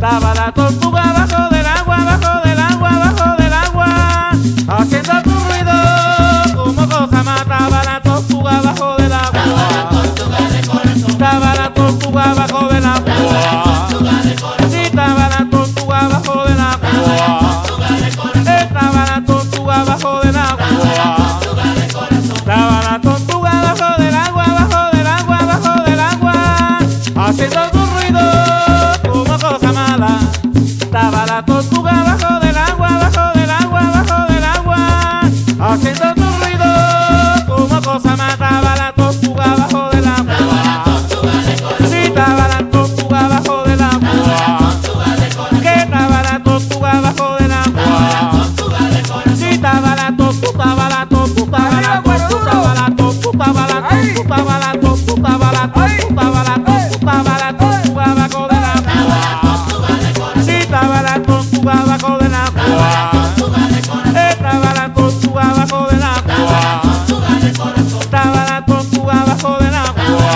Estaba la tortuga bajo del agua, bajo del agua, bajo del agua, haciendo tu ruido como cosa más. Estaba la tortuga bajo del agua. Estaba la tortuga bajo del agua. Sí, estaba la tortuga bajo del agua. Estaba la tortuga bajo del agua. Estaba la tortuga bajo del agua, bajo del agua, bajo del agua, haciendo tu ruido como cosa mala. Estaba la tortuga bajo del agua, bajo del agua, bajo del agua, haciendo tu ruido como cosa mala. Estaba la tortuga bajo del agua. Sí, estaba la tortuga bajo del agua. Que estaba la tortuga bajo del agua. Sí, estaba la tortuga, la tortuga, la tortuga, la tortuga, la tortuga, la tortuga, la tortuga, la tortuga, la tortuga bajo del agua. Sí, estaba la tortuga bajo del agua. Estaba la tortuga bajo del agua. Estaba la tortuga bajo del agua.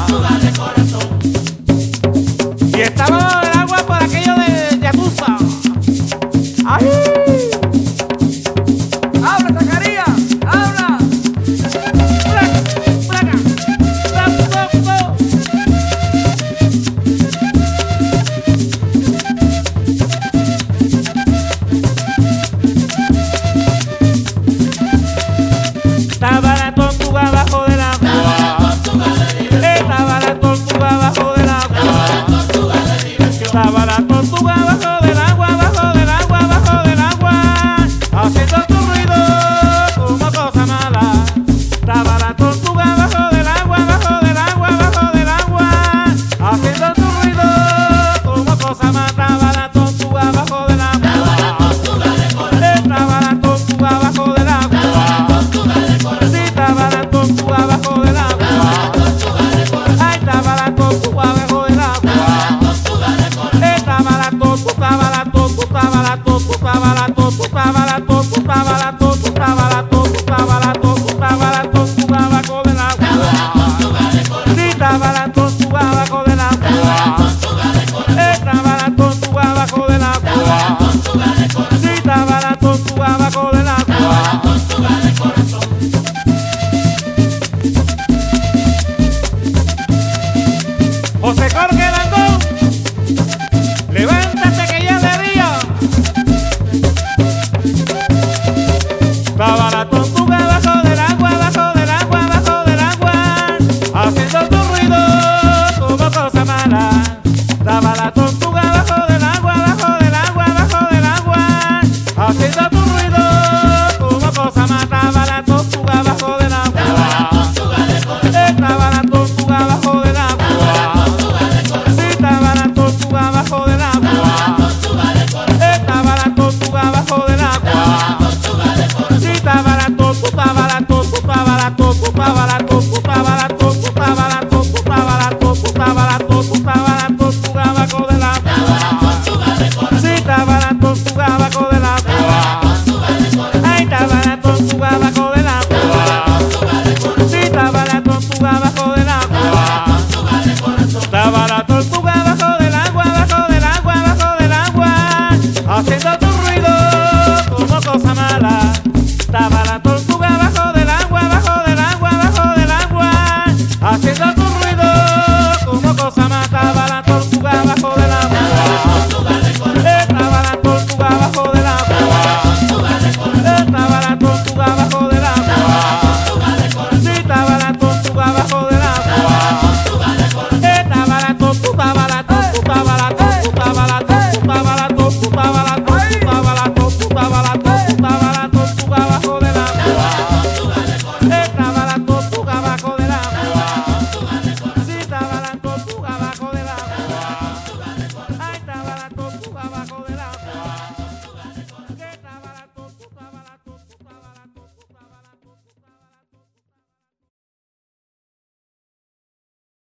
Y estaba bajo del agua por aquello de Yakuza. ¡Ay! ¡Habla, Zacarías! ¡Habla! ¡Placa! Estaba la tortuga bajo del agua. Estaba la tortuga bajo del agua. Estaba la tortuga bajo del agua.